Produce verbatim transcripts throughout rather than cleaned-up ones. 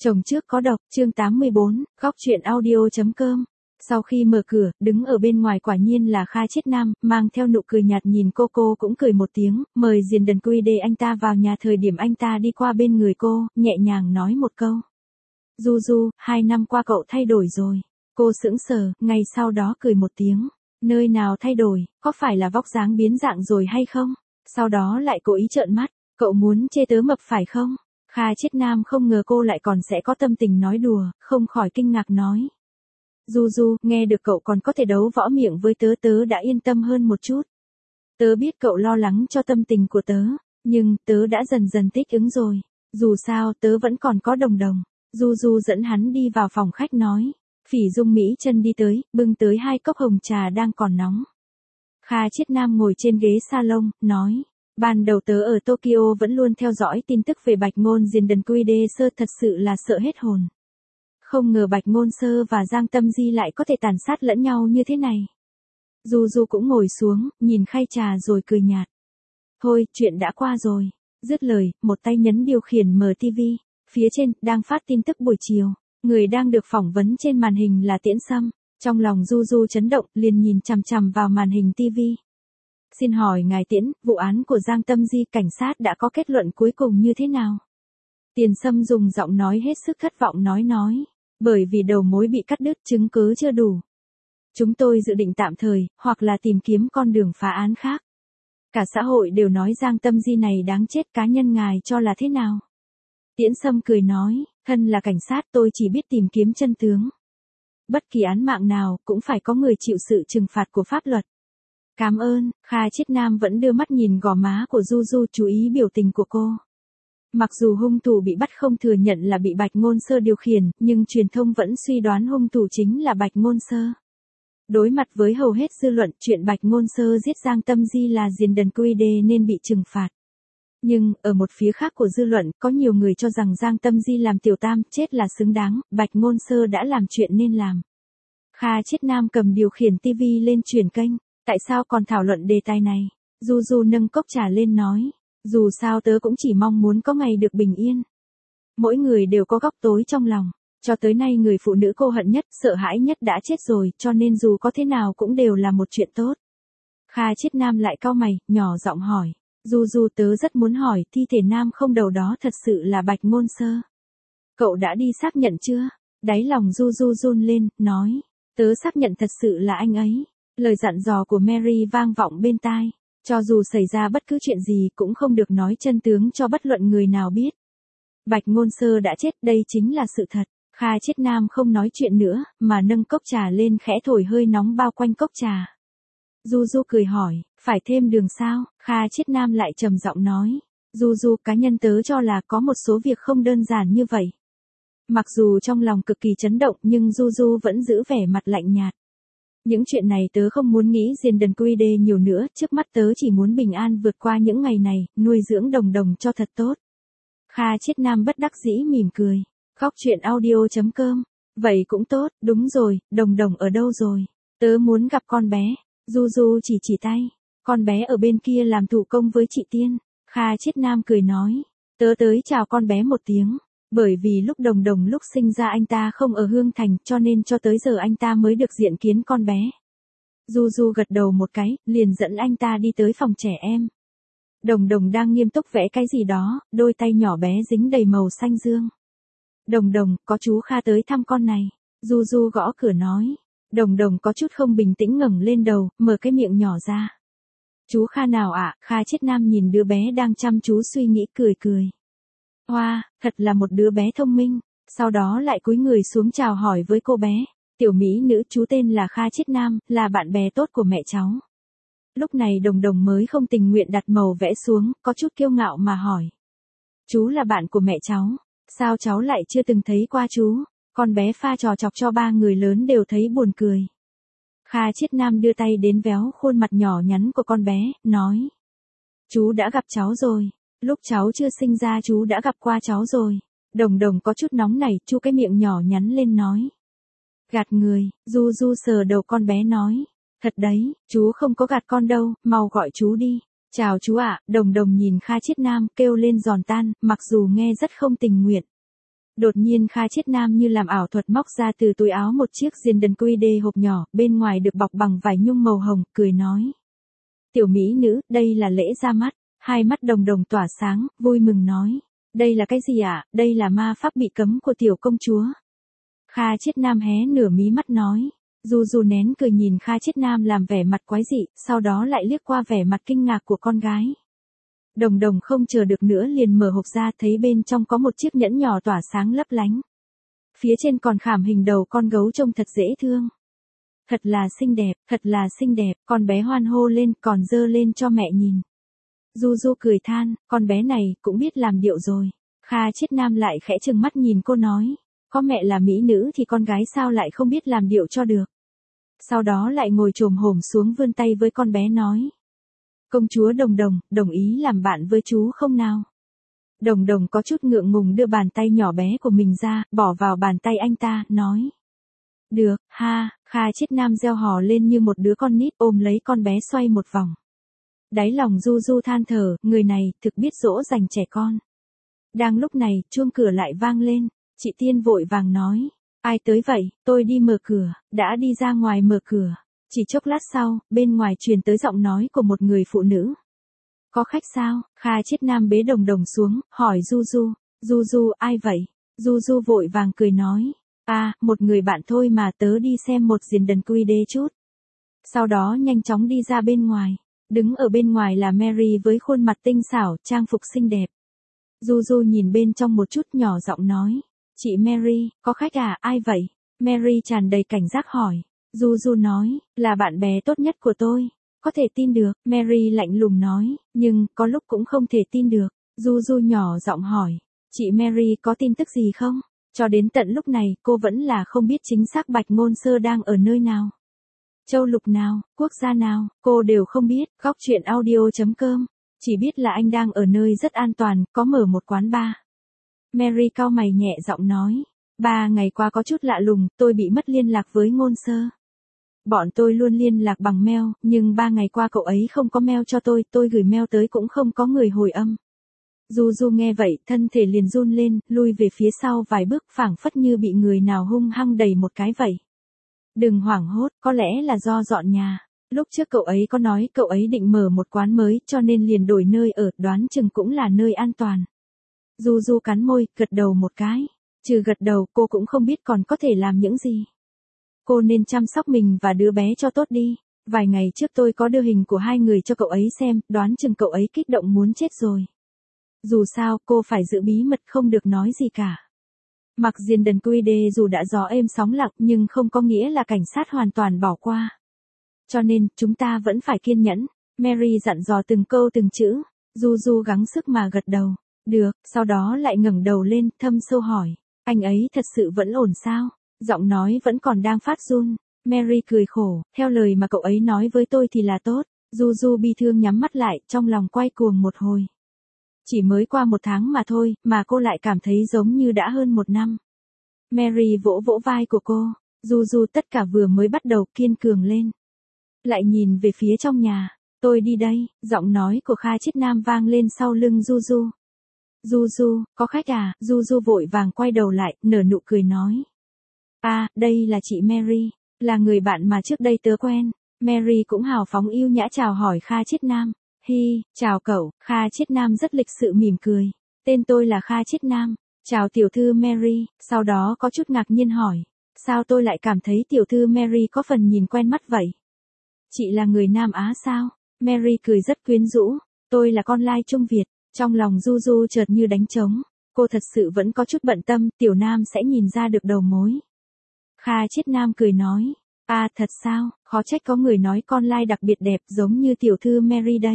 Chồng trước có độc, chương tám mươi bốn, góc truyện audio.com. Sau khi mở cửa, đứng ở bên ngoài quả nhiên là Kha Chiết Nam, mang theo nụ cười nhạt nhìn cô cô cũng cười một tiếng, mời Diền Đần Quy Đê anh ta vào nhà. Thời điểm anh ta đi qua bên người cô, nhẹ nhàng nói một câu. Du Du, hai năm qua cậu thay đổi rồi. Cô sững sờ, ngày sau đó cười một tiếng. Nơi nào thay đổi, có phải là vóc dáng biến dạng rồi hay không? Sau đó lại cố ý trợn mắt, cậu muốn chê tớ mập phải không? Kha Chiết Nam không ngờ cô lại còn sẽ có tâm tình nói đùa, không khỏi kinh ngạc nói. Du Du, nghe được cậu còn có thể đấu võ miệng với tớ tớ đã yên tâm hơn một chút. Tớ biết cậu lo lắng cho tâm tình của tớ, nhưng tớ đã dần dần thích ứng rồi. Dù sao tớ vẫn còn có Đồng Đồng. Du Du dẫn hắn đi vào phòng khách nói. Phỉ Dung Mỹ chân đi tới, bưng tới hai cốc hồng trà đang còn nóng. Kha Chiết Nam ngồi trên ghế salon, nói. Ban đầu tớ ở Tokyo vẫn luôn theo dõi tin tức về Bạch Ngôn Diền Đần Quy Đê Sơ, thật sự là sợ hết hồn. Không ngờ Bạch Ngôn Sơ và Giang Tâm Di lại có thể tàn sát lẫn nhau như thế này. Du Du cũng ngồi xuống, nhìn khay trà rồi cười nhạt. Thôi, chuyện đã qua rồi. Dứt lời, một tay nhấn điều khiển mở ti vi. Phía trên, đang phát tin tức buổi chiều. Người đang được phỏng vấn trên màn hình là Tiễn Sâm. Trong lòng Du Du chấn động, liền nhìn chằm chằm vào màn hình ti vi. Xin hỏi ngài Tiễn, vụ án của Giang Tâm Di cảnh sát đã có kết luận cuối cùng như thế nào? Tiền Sâm dùng giọng nói hết sức thất vọng nói nói. Bởi vì đầu mối bị cắt đứt, chứng cứ chưa đủ. Chúng tôi dự định tạm thời, hoặc là tìm kiếm con đường phá án khác. Cả xã hội đều nói Giang Tâm Di này đáng chết, cá nhân ngài cho là thế nào? Tiễn Sâm cười nói, thân là cảnh sát tôi chỉ biết tìm kiếm chân tướng. Bất kỳ án mạng nào, cũng phải có người chịu sự trừng phạt của pháp luật. Cảm ơn. Kha Chiết Nam vẫn đưa mắt nhìn gò má của Du Du, chú ý biểu tình của cô. Mặc dù hung thủ bị bắt không thừa nhận là bị Bạch Ngôn Sơ điều khiển, nhưng truyền thông vẫn suy đoán hung thủ chính là Bạch Ngôn Sơ. Đối mặt với hầu hết dư luận, chuyện Bạch Ngôn Sơ giết Giang Tâm Di là Diền Đần Quy Đê nên bị trừng phạt. Nhưng, ở một phía khác của dư luận, có nhiều người cho rằng Giang Tâm Di làm tiểu tam, chết là xứng đáng, Bạch Ngôn Sơ đã làm chuyện nên làm. Kha Chiết Nam cầm điều khiển ti vi lên chuyển kênh. Tại sao còn thảo luận đề tài này? Du Du nâng cốc trà lên nói. Dù sao tớ cũng chỉ mong muốn có ngày được bình yên. Mỗi người đều có góc tối trong lòng. Cho tới nay người phụ nữ cô hận nhất, sợ hãi nhất đã chết rồi, cho nên dù có thế nào cũng đều là một chuyện tốt. Kha Chiết Nam lại cau mày, nhỏ giọng hỏi. Du Du, tớ rất muốn hỏi, thi thể nam không đầu đó thật sự là Bạch Ngôn Sơ. Cậu đã đi xác nhận chưa? Đáy lòng Du Du run lên, nói. Tớ xác nhận thật sự là anh ấy. Lời dặn dò của Mary vang vọng bên tai. Cho dù xảy ra bất cứ chuyện gì cũng không được nói chân tướng cho bất luận người nào biết. Bạch Ngôn Sơ đã chết, đây chính là sự thật. Kha Chiết Nam không nói chuyện nữa, mà nâng cốc trà lên khẽ thổi hơi nóng bao quanh cốc trà. Du Du cười hỏi, phải thêm đường sao? Kha Chiết Nam lại trầm giọng nói. Du Du, cá nhân tớ cho là có một số việc không đơn giản như vậy. Mặc dù trong lòng cực kỳ chấn động nhưng Du Du vẫn giữ vẻ mặt lạnh nhạt. Những chuyện này tớ không muốn nghĩ Diền Đần Quy Đê nhiều nữa, trước mắt tớ chỉ muốn bình an vượt qua những ngày này, nuôi dưỡng Đồng Đồng cho thật tốt. Kha Chiết Nam bất đắc dĩ mỉm cười. Góc truyện audio.com. Vậy cũng tốt, đúng rồi, Đồng Đồng ở đâu rồi? Tớ muốn gặp con bé. Du Du chỉ chỉ tay. Con bé ở bên kia làm thủ công với chị Tiên. Kha Chiết Nam cười nói. Tớ tới chào con bé một tiếng. Bởi vì lúc Đồng Đồng lúc sinh ra anh ta không ở Hương Thành, cho nên cho tới giờ anh ta mới được diện kiến con bé. Du Du gật đầu một cái, liền dẫn anh ta đi tới phòng trẻ em. Đồng Đồng đang nghiêm túc vẽ cái gì đó, đôi tay nhỏ bé dính đầy màu xanh dương. Đồng Đồng, có chú Kha tới thăm con này. Du Du gõ cửa nói. Đồng Đồng có chút không bình tĩnh ngẩng lên đầu, mở cái miệng nhỏ ra. Chú Kha nào ạ? À? Kha Chiết Nam nhìn đứa bé đang chăm chú suy nghĩ cười cười. Hoa, thật là một đứa bé thông minh. Sau đó lại cúi người xuống chào hỏi với cô bé. Tiểu mỹ nữ, chú tên là Kha Chiết Nam, là bạn bè tốt của mẹ cháu. Lúc này Đồng Đồng mới không tình nguyện đặt màu vẽ xuống, có chút kiêu ngạo mà hỏi. Chú là bạn của mẹ cháu, sao cháu lại chưa từng thấy qua chú? Con bé pha trò chọc cho ba người lớn đều thấy buồn cười. Kha Chiết Nam đưa tay đến véo khuôn mặt nhỏ nhắn của con bé, nói. Chú đã gặp cháu rồi. Lúc cháu chưa sinh ra chú đã gặp qua cháu rồi. Đồng Đồng có chút nóng nảy, chu cái miệng nhỏ nhắn lên nói. Gạt người. Du Du sờ đầu con bé nói. Thật đấy, chú không có gạt con đâu, mau gọi chú đi. Chào chú ạ. Đồng Đồng nhìn Kha Chiết Nam kêu lên giòn tan, mặc dù nghe rất không tình nguyện. Đột nhiên Kha Chiết Nam như làm ảo thuật móc ra từ túi áo một chiếc diền đần quy đê hộp nhỏ, bên ngoài được bọc bằng vải nhung màu hồng, cười nói. Tiểu mỹ nữ, đây là lễ ra mắt. Hai mắt Đồng Đồng tỏa sáng, vui mừng nói. Đây là cái gì ạ? À? Đây là ma pháp bị cấm của tiểu công chúa. Kha Chiết Nam hé nửa mí mắt nói. Du Du nén cười nhìn Kha Chiết Nam làm vẻ mặt quái dị, sau đó lại liếc qua vẻ mặt kinh ngạc của con gái. Đồng Đồng không chờ được nữa liền mở hộp ra, thấy bên trong có một chiếc nhẫn nhỏ tỏa sáng lấp lánh. Phía trên còn khảm hình đầu con gấu trông thật dễ thương. Thật là xinh đẹp, thật là xinh đẹp, con bé hoan hô lên còn giơ lên cho mẹ nhìn. Du Du cười than, con bé này cũng biết làm điệu rồi. Kha Chiết Nam lại khẽ trừng mắt nhìn cô nói. Có mẹ là mỹ nữ thì con gái sao lại không biết làm điệu cho được. Sau đó lại ngồi chồm hổm xuống vươn tay với con bé nói. Công chúa Đồng Đồng, đồng ý làm bạn với chú không nào? Đồng Đồng có chút ngượng ngùng đưa bàn tay nhỏ bé của mình ra, bỏ vào bàn tay anh ta, nói. Được, ha, Kha Chiết Nam reo hò lên như một đứa con nít ôm lấy con bé xoay một vòng. Đáy lòng Du Du than thở, người này thực biết dỗ dành trẻ con. Đang lúc này, chuông cửa lại vang lên, chị Tiên vội vàng nói. Ai tới vậy, tôi đi mở cửa, đã đi ra ngoài mở cửa. Chỉ chốc lát sau, bên ngoài truyền tới giọng nói của một người phụ nữ. Có khách sao? Kha Chiết Nam bế Đồng Đồng xuống, hỏi Du Du. Du Du, ai vậy? Du Du vội vàng cười nói. À, một người bạn thôi mà, tớ đi xem một diền đần quy đê chút. Sau đó nhanh chóng đi ra bên ngoài. Đứng ở bên ngoài là Mary với khuôn mặt tinh xảo, trang phục xinh đẹp. Du Du nhìn bên trong một chút nhỏ giọng nói. Chị Mary, có khách à, ai vậy? Mary tràn đầy cảnh giác hỏi. Du Du nói, là bạn bè tốt nhất của tôi. Có thể tin được, Mary lạnh lùng nói, nhưng có lúc cũng không thể tin được. Du Du nhỏ giọng hỏi, chị Mary có tin tức gì không? Cho đến tận lúc này, cô vẫn là không biết chính xác Bạch Ngôn Sơ đang ở nơi nào. Châu lục nào, quốc gia nào, cô đều không biết. Góc truyện audio chấm com, chỉ biết là anh đang ở nơi rất an toàn, có mở một quán bar. Mary cau mày nhẹ giọng nói, ba ngày qua có chút lạ lùng, tôi bị mất liên lạc với Ngôn Sơ. Bọn tôi luôn liên lạc bằng mail, nhưng ba ngày qua cậu ấy không có mail cho tôi, tôi gửi mail tới cũng không có người hồi âm. Du Du nghe vậy, thân thể liền run lên, lui về phía sau vài bước, phảng phất như bị người nào hung hăng đẩy một cái vậy. Đừng hoảng hốt, có lẽ là do dọn nhà. Lúc trước cậu ấy có nói cậu ấy định mở một quán mới, cho nên liền đổi nơi ở, đoán chừng cũng là nơi an toàn. Du Du cắn môi, gật đầu một cái. Trừ gật đầu, cô cũng không biết còn có thể làm những gì. Cô nên chăm sóc mình và đứa bé cho tốt đi. Vài ngày trước tôi có đưa hình của hai người cho cậu ấy xem, đoán chừng cậu ấy kích động muốn chết rồi. Dù sao, cô phải giữ bí mật, không được nói gì cả. Mặc diền đần quy đê dù đã gió êm sóng lặng nhưng không có nghĩa là cảnh sát hoàn toàn bỏ qua. Cho nên, chúng ta vẫn phải kiên nhẫn. Mary dặn dò từng câu từng chữ. Du Du gắng sức mà gật đầu. Được, sau đó lại ngẩng đầu lên, thâm sâu hỏi. Anh ấy thật sự vẫn ổn sao? Giọng nói vẫn còn đang phát run. Mary cười khổ, theo lời mà cậu ấy nói với tôi thì là tốt. Du Du bi thương nhắm mắt lại, trong lòng quay cuồng một hồi. Chỉ mới qua một tháng mà thôi, mà cô lại cảm thấy giống như đã hơn một năm. Mary vỗ vỗ vai của cô. Du Du tất cả vừa mới bắt đầu kiên cường lên. Lại nhìn về phía trong nhà. Tôi đi đây, giọng nói của Kha Chiết Nam vang lên sau lưng Du Du. Du Du, có khách à? Du Du vội vàng quay đầu lại, nở nụ cười nói. À, đây là chị Mary, là người bạn mà trước đây tớ quen. Mary cũng hào phóng yêu nhã chào hỏi Kha Chiết Nam. Hi, chào cậu. Kha Chiết Nam rất lịch sự mỉm cười. Tên tôi là Kha Chiết Nam. Chào tiểu thư Mary, sau đó có chút ngạc nhiên hỏi. Sao tôi lại cảm thấy tiểu thư Mary có phần nhìn quen mắt vậy? Chị là người Nam Á sao? Mary cười rất quyến rũ. Tôi là con lai Trung Việt. Trong lòng Du Du chợt như đánh trống. Cô thật sự vẫn có chút bận tâm, tiểu Nam sẽ nhìn ra được đầu mối. Kha Chiết Nam cười nói. À thật sao, khó trách có người nói con lai đặc biệt đẹp giống như tiểu thư Mary đây.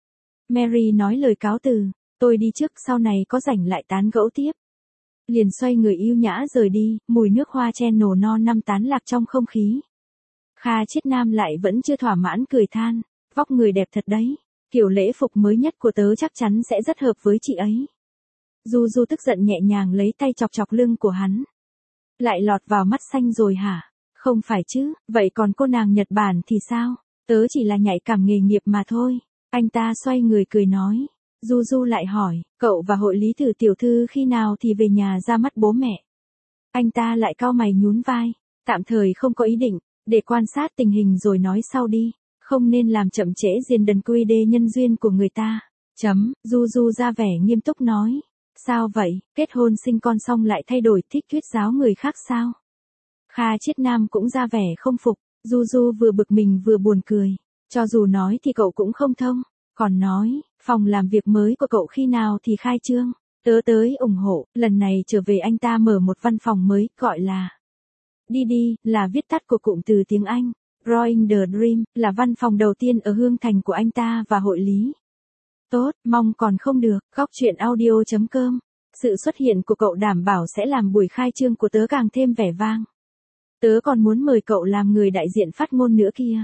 Mary nói lời cáo từ. Tôi đi trước, sau này có rảnh lại tán gẫu tiếp. Liền xoay người yêu nhã rời đi, mùi nước hoa chen nổ no năm tán lạc trong không khí. Kha Chiết Nam lại vẫn chưa thỏa mãn cười than. Vóc người đẹp thật đấy. Kiểu lễ phục mới nhất của tớ chắc chắn sẽ rất hợp với chị ấy. Du Du tức giận nhẹ nhàng lấy tay chọc chọc lưng của hắn. Lại lọt vào mắt xanh rồi hả? Không phải chứ, vậy còn cô nàng Nhật Bản thì sao? Tớ chỉ là nhạy cảm nghề nghiệp mà thôi. Anh ta xoay người cười nói. Du Du lại hỏi, cậu và hội lý thử tiểu thư khi nào thì về nhà ra mắt bố mẹ? Anh ta lại cau mày nhún vai, tạm thời không có ý định, để quan sát tình hình rồi nói sau đi, không nên làm chậm trễ diền đần quy đê nhân duyên của người ta. Chấm, Du Du ra vẻ nghiêm túc nói. Sao vậy, kết hôn sinh con xong lại thay đổi thích thuyết giáo người khác sao? Kha Chiết Nam cũng ra vẻ không phục, Du Du vừa bực mình vừa buồn cười. Cho dù nói thì cậu cũng không thông, còn nói, phòng làm việc mới của cậu khi nào thì khai trương, tớ tới ủng hộ, lần này trở về anh ta mở một văn phòng mới, gọi là đê đê, là viết tắt của cụm từ tiếng Anh, Drawing the Dream, là văn phòng đầu tiên ở Hương Thành của anh ta và hội lý. Tốt, mong còn không được, góc chuyện audio chấm com. Sự xuất hiện của cậu đảm bảo sẽ làm buổi khai trương của tớ càng thêm vẻ vang. Tớ còn muốn mời cậu làm người đại diện phát ngôn nữa kia.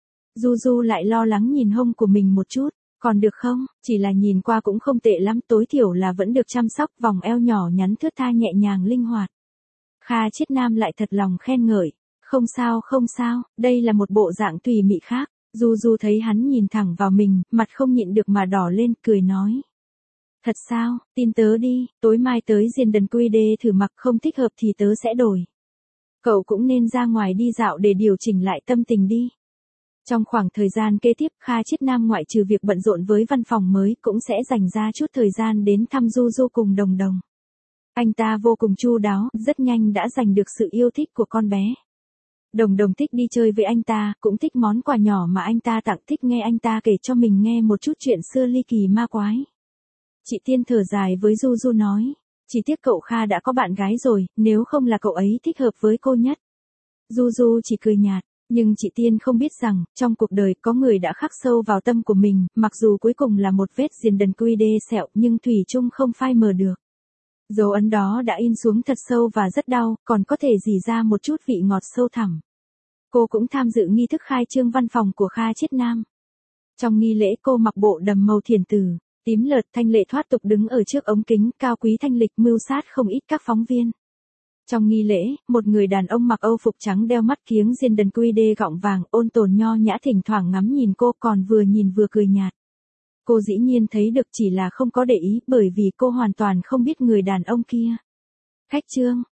Du Du lại lo lắng nhìn hông của mình một chút, còn được không, chỉ là nhìn qua cũng không tệ lắm, tối thiểu là vẫn được chăm sóc, vòng eo nhỏ nhắn thướt tha nhẹ nhàng linh hoạt. Kha Chiết Nam lại thật lòng khen ngợi, không sao không sao, đây là một bộ dạng tùy mị khác. Du Du thấy hắn nhìn thẳng vào mình, mặt không nhịn được mà đỏ lên, cười nói. Thật sao, tin tớ đi, tối mai tới diền đần quy đê thử mặc, không thích hợp thì tớ sẽ đổi. Cậu cũng nên ra ngoài đi dạo để điều chỉnh lại tâm tình đi. Trong khoảng thời gian kế tiếp, Kha Chiết Nam ngoại trừ việc bận rộn với văn phòng mới, cũng sẽ dành ra chút thời gian đến thăm Du Du cùng Đồng Đồng. Anh ta vô cùng chu đáo, rất nhanh đã giành được sự yêu thích của con bé. Đồng Đồng thích đi chơi với anh ta, cũng thích món quà nhỏ mà anh ta tặng, thích nghe anh ta kể cho mình nghe một chút chuyện xưa ly kỳ ma quái. Chị Tiên thở dài với Du Du nói, chỉ tiếc cậu Kha đã có bạn gái rồi, nếu không là cậu ấy thích hợp với cô nhất. Du Du chỉ cười nhạt, nhưng chị Tiên không biết rằng, trong cuộc đời có người đã khắc sâu vào tâm của mình, mặc dù cuối cùng là một vết diền đần quy đê sẹo, nhưng thủy chung không phai mờ được. Dấu ấn đó đã in xuống thật sâu và rất đau, còn có thể rỉ ra một chút vị ngọt sâu thẳm. Cô cũng tham dự nghi thức khai trương văn phòng của Kha Chiết Nam. Trong nghi lễ cô mặc bộ đầm màu thiển tử, tím lợt, thanh lệ thoát tục đứng ở trước ống kính, cao quý thanh lịch, mưu sát không ít các phóng viên. Trong nghi lễ, một người đàn ông mặc âu phục trắng đeo mắt kiếng diền đần quy đê gọng vàng, ôn tồn nho nhã thỉnh thoảng ngắm nhìn cô, còn vừa nhìn vừa cười nhạt. Cô dĩ nhiên thấy được, chỉ là không có để ý, bởi vì cô hoàn toàn không biết người đàn ông kia. Khách trương,